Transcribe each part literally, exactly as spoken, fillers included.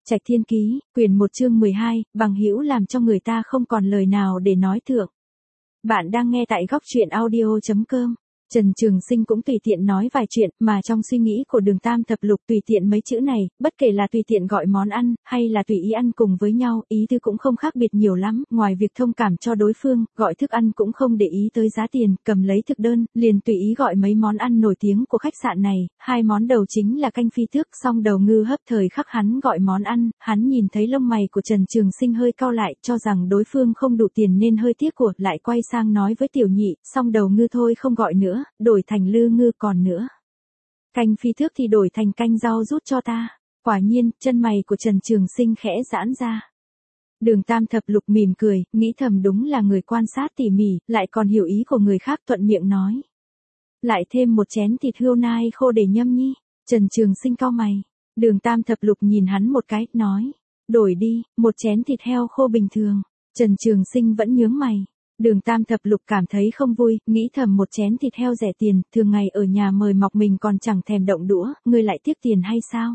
Trạch Thiên Ký, quyển một chương mười hai, bằng hữu làm cho người ta không còn lời nào để nói thượng. Bạn đang nghe tại góc truyện audio chấm com. Trần Trường Sinh cũng tùy tiện nói vài chuyện, mà trong suy nghĩ của Đường Tam Thập Lục tùy tiện mấy chữ này, bất kể là tùy tiện gọi món ăn, hay là tùy ý ăn cùng với nhau, ý tư cũng không khác biệt nhiều lắm, ngoài việc thông cảm cho đối phương, gọi thức ăn cũng không để ý tới giá tiền, cầm lấy thực đơn, liền tùy ý gọi mấy món ăn nổi tiếng của khách sạn này, hai món đầu chính là canh phi tước, song đầu ngư hấp. Thời khắc hắn gọi món ăn, hắn nhìn thấy lông mày của Trần Trường Sinh hơi cau lại, cho rằng đối phương không đủ tiền nên hơi tiếc của, lại quay sang nói với Tiểu Nhị, song đầu ngư thôi không gọi nữa, đổi thành lư ngư còn nữa. Canh phi thước thì đổi thành canh rau rút cho ta. Quả nhiên, chân mày của Trần Trường Sinh khẽ giãn ra. Đường Tam Thập Lục mỉm cười, nghĩ thầm đúng là người quan sát tỉ mỉ, lại còn hiểu ý của người khác, thuận miệng nói. Lại thêm một chén thịt hươu nai khô để nhâm nhi. Trần Trường Sinh cau mày. Đường Tam Thập Lục nhìn hắn một cái, nói. Đổi đi, một chén thịt heo khô bình thường. Trần Trường Sinh vẫn nhướng mày. Đường Tam Thập Lục cảm thấy không vui, nghĩ thầm một chén thịt heo rẻ tiền, thường ngày ở nhà mời mọc mình còn chẳng thèm động đũa, ngươi lại tiếc tiền hay sao?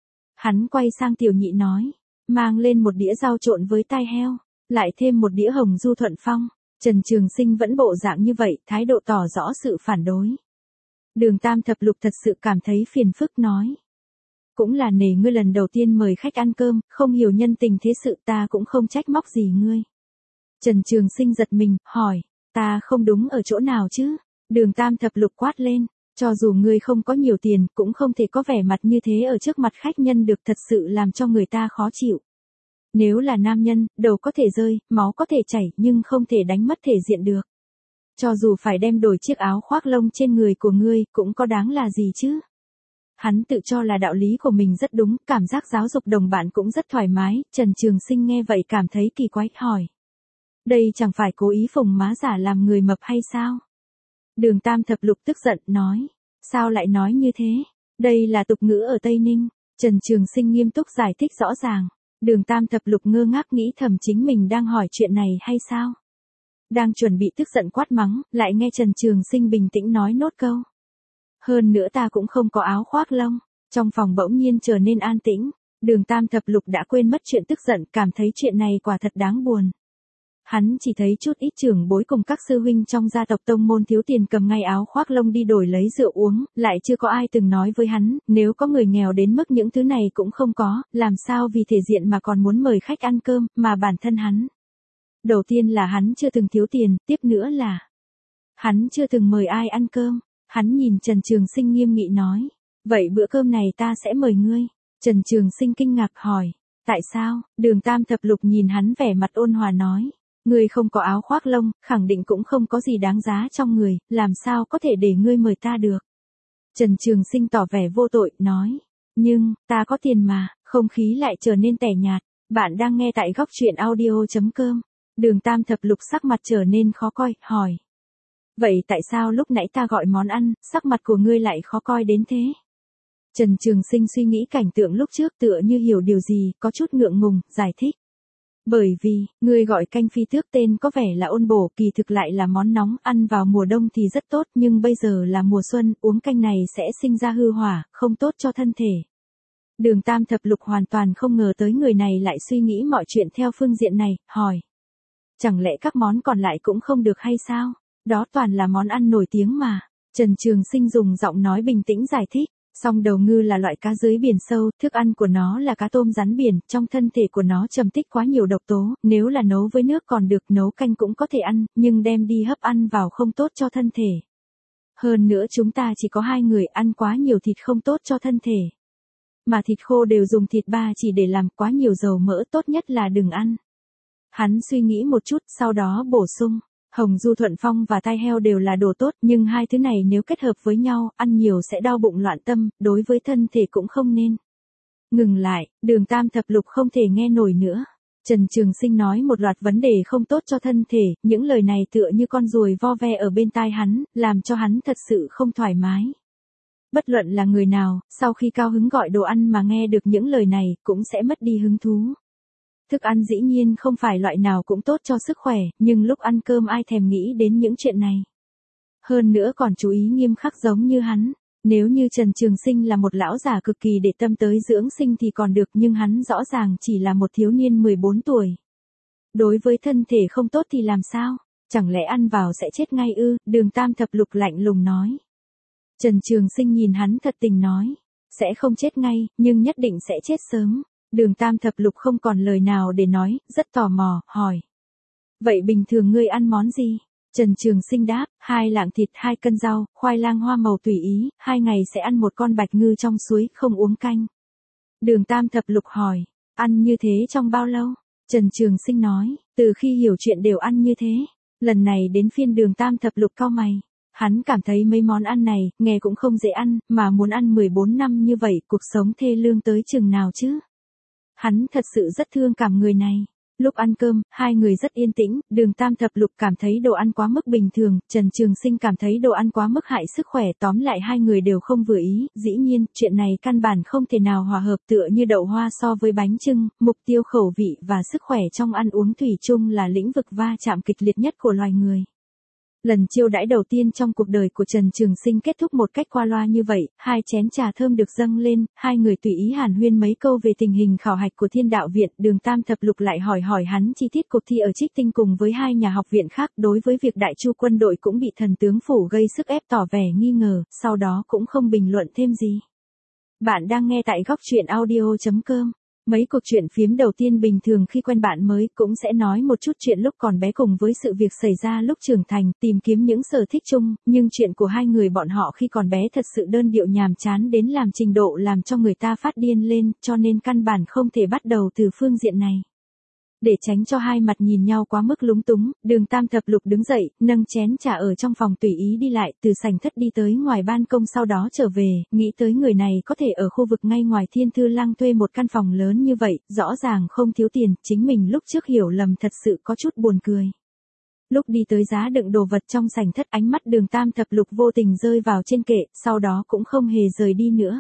Hắn quay sang Tiểu Nhị nói, mang lên một đĩa rau trộn với tai heo, lại thêm một đĩa hồng du thuận phong. Trần Trường Sinh vẫn bộ dạng như vậy, thái độ tỏ rõ sự phản đối. Đường Tam Thập Lục thật sự cảm thấy phiền phức, nói. Cũng là nể ngươi lần đầu tiên mời khách ăn cơm, không hiểu nhân tình thế sự, ta cũng không trách móc gì ngươi. Trần Trường Sinh giật mình, hỏi, ta không đúng ở chỗ nào chứ? Đường Tam Thập Lục quát lên, cho dù ngươi không có nhiều tiền, cũng không thể có vẻ mặt như thế ở trước mặt khách nhân được, thật sự làm cho người ta khó chịu. Nếu là nam nhân, đầu có thể rơi, máu có thể chảy, nhưng không thể đánh mất thể diện được. Cho dù phải đem đổi chiếc áo khoác lông trên người của ngươi, cũng có đáng là gì chứ? Hắn tự cho là đạo lý của mình rất đúng, cảm giác giáo dục đồng bạn cũng rất thoải mái. Trần Trường Sinh nghe vậy cảm thấy kỳ quái, hỏi. Đây chẳng phải cố ý phồng má giả làm người mập hay sao? Đường Tam Thập Lục tức giận, nói. Sao lại nói như thế? Đây là tục ngữ ở Tây Ninh. Trần Trường Sinh nghiêm túc giải thích rõ ràng. Đường Tam Thập Lục ngơ ngác nghĩ thầm chính mình đang hỏi chuyện này hay sao? Đang chuẩn bị tức giận quát mắng, lại nghe Trần Trường Sinh bình tĩnh nói nốt câu. Hơn nữa ta cũng không có áo khoác lông. Trong phòng bỗng nhiên trở nên an tĩnh. Đường Tam Thập Lục đã quên mất chuyện tức giận, cảm thấy chuyện này quả thật đáng buồn. Hắn chỉ thấy chút ít trưởng bối cùng các sư huynh trong gia tộc tông môn thiếu tiền cầm ngay áo khoác lông đi đổi lấy rượu uống, lại chưa có ai từng nói với hắn, nếu có người nghèo đến mức những thứ này cũng không có, làm sao vì thể diện mà còn muốn mời khách ăn cơm, mà bản thân hắn. Đầu tiên là hắn chưa từng thiếu tiền, tiếp nữa là hắn chưa từng mời ai ăn cơm. Hắn nhìn Trần Trường Sinh nghiêm nghị nói, vậy bữa cơm này ta sẽ mời ngươi. Trần Trường Sinh kinh ngạc hỏi, tại sao? Đường Tam Thập Lục nhìn hắn vẻ mặt ôn hòa nói. Ngươi không có áo khoác lông, khẳng định cũng không có gì đáng giá trong người, làm sao có thể để ngươi mời ta được. Trần Trường Sinh tỏ vẻ vô tội, nói. Nhưng, ta có tiền mà, không khí lại trở nên tẻ nhạt. Bạn đang nghe tại góc truyện audio chấm com. Đường Tam Thập Lục sắc mặt trở nên khó coi, hỏi. Vậy tại sao lúc nãy ta gọi món ăn, sắc mặt của ngươi lại khó coi đến thế? Trần Trường Sinh suy nghĩ cảnh tượng lúc trước tựa như hiểu điều gì, có chút ngượng ngùng, giải thích. Bởi vì, ngươi gọi canh phi tước tên có vẻ là ôn bổ, kỳ thực lại là món nóng, ăn vào mùa đông thì rất tốt, nhưng bây giờ là mùa xuân, uống canh này sẽ sinh ra hư hỏa, không tốt cho thân thể. Đường Tam Thập Lục hoàn toàn không ngờ tới người này lại suy nghĩ mọi chuyện theo phương diện này, hỏi. Chẳng lẽ các món còn lại cũng không được hay sao? Đó toàn là món ăn nổi tiếng mà. Trần Trường Sinh dùng giọng nói bình tĩnh giải thích. Song đầu ngư là loại cá dưới biển sâu, thức ăn của nó là cá tôm rắn biển, trong thân thể của nó trầm tích quá nhiều độc tố, nếu là nấu với nước còn được, nấu canh cũng có thể ăn, nhưng đem đi hấp ăn vào không tốt cho thân thể. Hơn nữa chúng ta chỉ có hai người, ăn quá nhiều thịt không tốt cho thân thể. Mà thịt khô đều dùng thịt ba chỉ để làm, quá nhiều dầu mỡ, tốt nhất là đừng ăn. Hắn suy nghĩ một chút, sau đó bổ sung. Hồng du thuận phong và tai heo đều là đồ tốt, nhưng hai thứ này nếu kết hợp với nhau, ăn nhiều sẽ đau bụng loạn tâm, đối với thân thể cũng không nên. Ngừng lại, Đường Tam Thập Lục không thể nghe nổi nữa. Trần Trường Sinh nói một loạt vấn đề không tốt cho thân thể, những lời này tựa như con ruồi vo ve ở bên tai hắn, làm cho hắn thật sự không thoải mái. Bất luận là người nào, sau khi cao hứng gọi đồ ăn mà nghe được những lời này, cũng sẽ mất đi hứng thú. Thức ăn dĩ nhiên không phải loại nào cũng tốt cho sức khỏe, nhưng lúc ăn cơm ai thèm nghĩ đến những chuyện này. Hơn nữa còn chú ý nghiêm khắc giống như hắn. Nếu như Trần Trường Sinh là một lão già cực kỳ để tâm tới dưỡng sinh thì còn được, nhưng hắn rõ ràng chỉ là một thiếu niên mười bốn tuổi. Đối với thân thể không tốt thì làm sao? Chẳng lẽ ăn vào sẽ chết ngay ư? Đường Tam Thập Lục lạnh lùng nói. Trần Trường Sinh nhìn hắn thật tình nói. Sẽ không chết ngay, nhưng nhất định sẽ chết sớm. Đường Tam Thập Lục không còn lời nào để nói, rất tò mò, hỏi. Vậy bình thường ngươi ăn món gì? Trần Trường Sinh đáp, hai lạng thịt, hai cân rau, khoai lang hoa màu tùy ý, hai ngày sẽ ăn một con bạch ngư trong suối, không uống canh. Đường Tam Thập Lục hỏi, ăn như thế trong bao lâu? Trần Trường Sinh nói, từ khi hiểu chuyện đều ăn như thế. Lần này đến phiên Đường Tam Thập Lục cau mày. Hắn cảm thấy mấy món ăn này, nghe cũng không dễ ăn, mà muốn ăn mười bốn năm như vậy, cuộc sống thê lương tới chừng nào chứ? Hắn thật sự rất thương cảm người này. Lúc ăn cơm, hai người rất yên tĩnh, Đường Tam Thập Lục cảm thấy đồ ăn quá mức bình thường, Trần Trường Sinh cảm thấy đồ ăn quá mức hại sức khỏe, tóm lại hai người đều không vừa ý, dĩ nhiên, chuyện này căn bản không thể nào hòa hợp, tựa như đậu hoa so với bánh chưng, mục tiêu khẩu vị và sức khỏe trong ăn uống thủy chung là lĩnh vực va chạm kịch liệt nhất của loài người. Lần chiêu đãi đầu tiên trong cuộc đời của Trần Trường Sinh kết thúc một cách qua loa như vậy, hai chén trà thơm được dâng lên, hai người tùy ý hàn huyên mấy câu về tình hình khảo hạch của Thiên Đạo Viện, Đường Tam Thập Lục lại hỏi hỏi hắn chi tiết cuộc thi ở Trích Tinh cùng với hai nhà học viện khác, đối với việc Đại Chu quân đội cũng bị thần tướng phủ gây sức ép tỏ vẻ nghi ngờ, sau đó cũng không bình luận thêm gì. Bạn đang nghe tại góc truyện audio chấm com. Mấy cuộc chuyện phiếm đầu tiên bình thường khi quen bạn mới cũng sẽ nói một chút chuyện lúc còn bé cùng với sự việc xảy ra lúc trưởng thành, tìm kiếm những sở thích chung, nhưng chuyện của hai người bọn họ khi còn bé thật sự đơn điệu nhàm chán đến làm trình độ làm cho người ta phát điên lên, cho nên căn bản không thể bắt đầu từ phương diện này. Để tránh cho hai mặt nhìn nhau quá mức lúng túng, Đường Tam Thập Lục đứng dậy, nâng chén trà ở trong phòng tùy ý đi lại, từ sảnh thất đi tới ngoài ban công sau đó trở về, nghĩ tới người này có thể ở khu vực ngay ngoài Thiên Thư Lăng thuê một căn phòng lớn như vậy, rõ ràng không thiếu tiền, chính mình lúc trước hiểu lầm thật sự có chút buồn cười. Lúc đi tới giá đựng đồ vật trong sảnh thất, ánh mắt Đường Tam Thập Lục vô tình rơi vào trên kệ, sau đó cũng không hề rời đi nữa.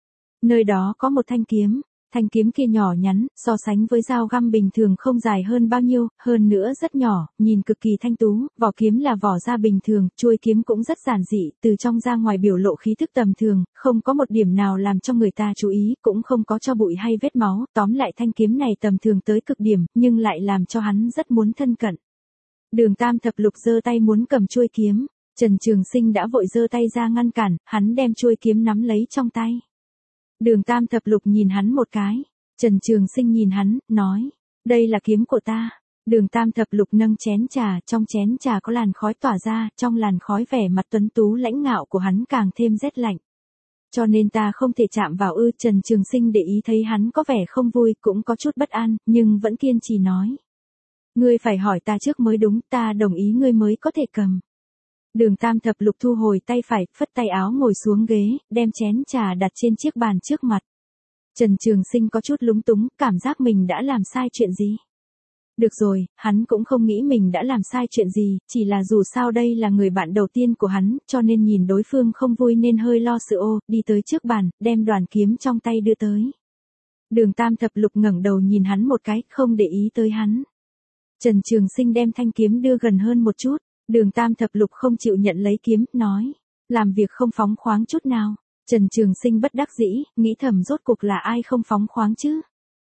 Nơi đó có một thanh kiếm. Thanh kiếm kia nhỏ nhắn, so sánh với dao găm bình thường không dài hơn bao nhiêu, hơn nữa rất nhỏ, nhìn cực kỳ thanh tú, vỏ kiếm là vỏ da bình thường, chuôi kiếm cũng rất giản dị, từ trong ra ngoài biểu lộ khí thức tầm thường, không có một điểm nào làm cho người ta chú ý, cũng không có cho bụi hay vết máu, tóm lại thanh kiếm này tầm thường tới cực điểm, nhưng lại làm cho hắn rất muốn thân cận. Đường Tam Thập Lục giơ tay muốn cầm chuôi kiếm, Trần Trường Sinh đã vội giơ tay ra ngăn cản, hắn đem chuôi kiếm nắm lấy trong tay. Đường Tam Thập Lục nhìn hắn một cái, Trần Trường Sinh nhìn hắn, nói, đây là kiếm của ta. Đường Tam Thập Lục nâng chén trà, trong chén trà có làn khói tỏa ra, trong làn khói vẻ mặt tuấn tú lãnh ngạo của hắn càng thêm rét lạnh. Cho nên ta không thể chạm vào ư? Trần Trường Sinh để ý thấy hắn có vẻ không vui, cũng có chút bất an, nhưng vẫn kiên trì nói. Ngươi phải hỏi ta trước mới đúng, ta đồng ý ngươi mới có thể cầm. Đường Tam Thập Lục thu hồi tay phải, phất tay áo ngồi xuống ghế, đem chén trà đặt trên chiếc bàn trước mặt. Trần Trường Sinh có chút lúng túng, cảm giác mình đã làm sai chuyện gì. Được rồi, hắn cũng không nghĩ mình đã làm sai chuyện gì, chỉ là dù sao đây là người bạn đầu tiên của hắn, cho nên nhìn đối phương không vui nên hơi lo sự ô, đi tới trước bàn, đem đoàn kiếm trong tay đưa tới. Đường Tam Thập Lục ngẩng đầu nhìn hắn một cái, không để ý tới hắn. Trần Trường Sinh đem thanh kiếm đưa gần hơn một chút. Đường Tam Thập Lục không chịu nhận lấy kiếm, nói, làm việc không phóng khoáng chút nào. Trần Trường Sinh bất đắc dĩ, nghĩ thầm rốt cuộc là ai không phóng khoáng chứ?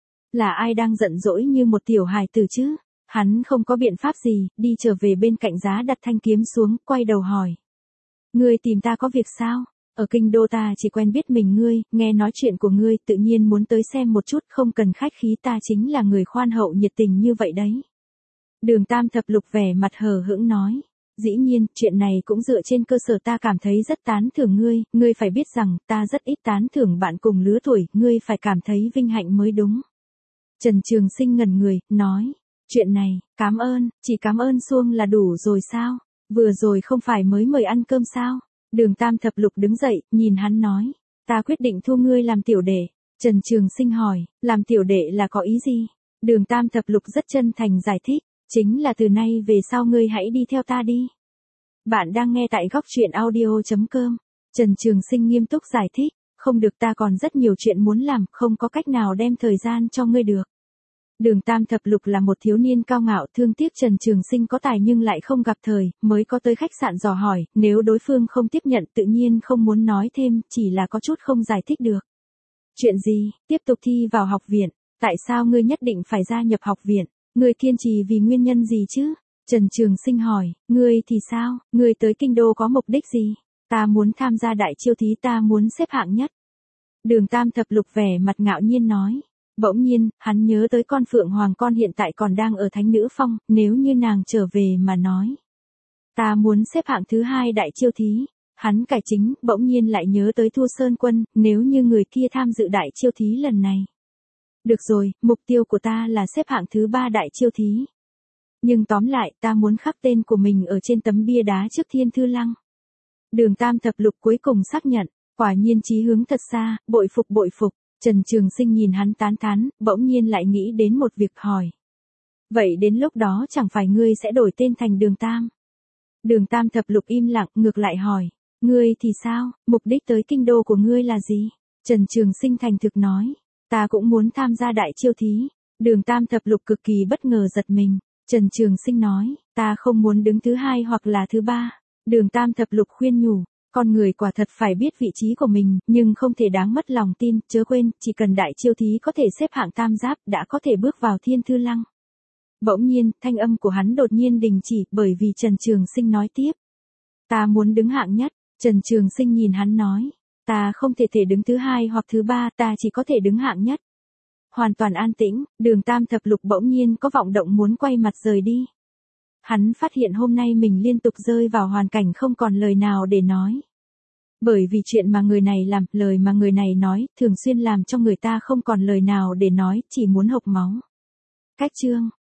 Là ai đang giận dỗi như một tiểu hài tử chứ? Hắn không có biện pháp gì, đi trở về bên cạnh giá đặt thanh kiếm xuống, quay đầu hỏi. Ngươi tìm ta có việc sao? Ở kinh đô ta chỉ quen biết mình ngươi, nghe nói chuyện của ngươi tự nhiên muốn tới xem một chút, không cần khách khí, ta chính là người khoan hậu nhiệt tình như vậy đấy. Đường Tam Thập Lục vẻ mặt hờ hững nói. Dĩ nhiên, chuyện này cũng dựa trên cơ sở ta cảm thấy rất tán thưởng ngươi, ngươi phải biết rằng, ta rất ít tán thưởng bạn cùng lứa tuổi, ngươi phải cảm thấy vinh hạnh mới đúng. Trần Trường Sinh ngẩn người, nói, chuyện này, cảm ơn, chỉ cảm ơn suông là đủ rồi sao? Vừa rồi không phải mới mời ăn cơm sao? Đường Tam Thập Lục đứng dậy, nhìn hắn nói, ta quyết định thu ngươi làm tiểu đệ. Trần Trường Sinh hỏi, làm tiểu đệ là có ý gì? Đường Tam Thập Lục rất chân thành giải thích. Chính là từ nay về sau ngươi hãy đi theo ta đi. Bạn đang nghe tại góc truyện audio chấm com. Trần Trường Sinh nghiêm túc giải thích, không được, ta còn rất nhiều chuyện muốn làm, không có cách nào đem thời gian cho ngươi được. Đường Tam Thập Lục là một thiếu niên cao ngạo, thương tiếc Trần Trường Sinh có tài nhưng lại không gặp thời, mới có tới khách sạn dò hỏi, nếu đối phương không tiếp nhận tự nhiên không muốn nói thêm, chỉ là có chút không giải thích được. Chuyện gì, tiếp tục thi vào học viện, tại sao ngươi nhất định phải gia nhập học viện, ngươi kiên trì vì nguyên nhân gì chứ? Trần Trường Sinh hỏi, ngươi thì sao, ngươi tới kinh đô có mục đích gì? Ta muốn tham gia đại chiêu thí, ta muốn xếp hạng nhất. Đường Tam Thập Lục vẻ mặt ngạo nhiên nói. Bỗng nhiên, hắn nhớ tới con Phượng Hoàng con hiện tại còn đang ở Thánh Nữ Phong, nếu như nàng trở về mà nói. Ta muốn xếp hạng thứ hai đại chiêu thí. Hắn cải chính, bỗng nhiên lại nhớ tới Thu Sơn Quân, nếu như người kia tham dự đại chiêu thí lần này. Được rồi, mục tiêu của ta là xếp hạng thứ ba đại chiêu thí. Nhưng tóm lại, ta muốn khắc tên của mình ở trên tấm bia đá trước Thiên Thư Lăng. Đường Tam Thập Lục cuối cùng xác nhận, quả nhiên chí hướng thật xa, bội phục bội phục. Trần Trường Sinh nhìn hắn tán thán, bỗng nhiên lại nghĩ đến một việc hỏi. Vậy đến lúc đó chẳng phải ngươi sẽ đổi tên thành Đường Tam? Đường Tam Thập Lục im lặng, ngược lại hỏi. Ngươi thì sao, mục đích tới kinh đô của ngươi là gì? Trần Trường Sinh thành thực nói. Ta cũng muốn tham gia đại chiêu thí. Đường Tam Thập Lục cực kỳ bất ngờ giật mình. Trần Trường Sinh nói, ta không muốn đứng thứ hai hoặc là thứ ba. Đường Tam Thập Lục khuyên nhủ. Con người quả thật phải biết vị trí của mình, nhưng không thể đáng mất lòng tin, chớ quên, chỉ cần đại chiêu thí có thể xếp hạng tam giáp, đã có thể bước vào Thiên Thư Lăng. Bỗng nhiên, thanh âm của hắn đột nhiên đình chỉ, bởi vì Trần Trường Sinh nói tiếp. Ta muốn đứng hạng nhất. Trần Trường Sinh nhìn hắn nói. Ta không thể thể đứng thứ hai hoặc thứ ba, ta chỉ có thể đứng hạng nhất. Hoàn toàn an tĩnh, Đường Tam Thập Lục bỗng nhiên có vọng động muốn quay mặt rời đi. Hắn phát hiện hôm nay mình liên tục rơi vào hoàn cảnh không còn lời nào để nói. Bởi vì chuyện mà người này làm, lời mà người này nói, thường xuyên làm cho người ta không còn lời nào để nói, chỉ muốn hộc máu. Cách chương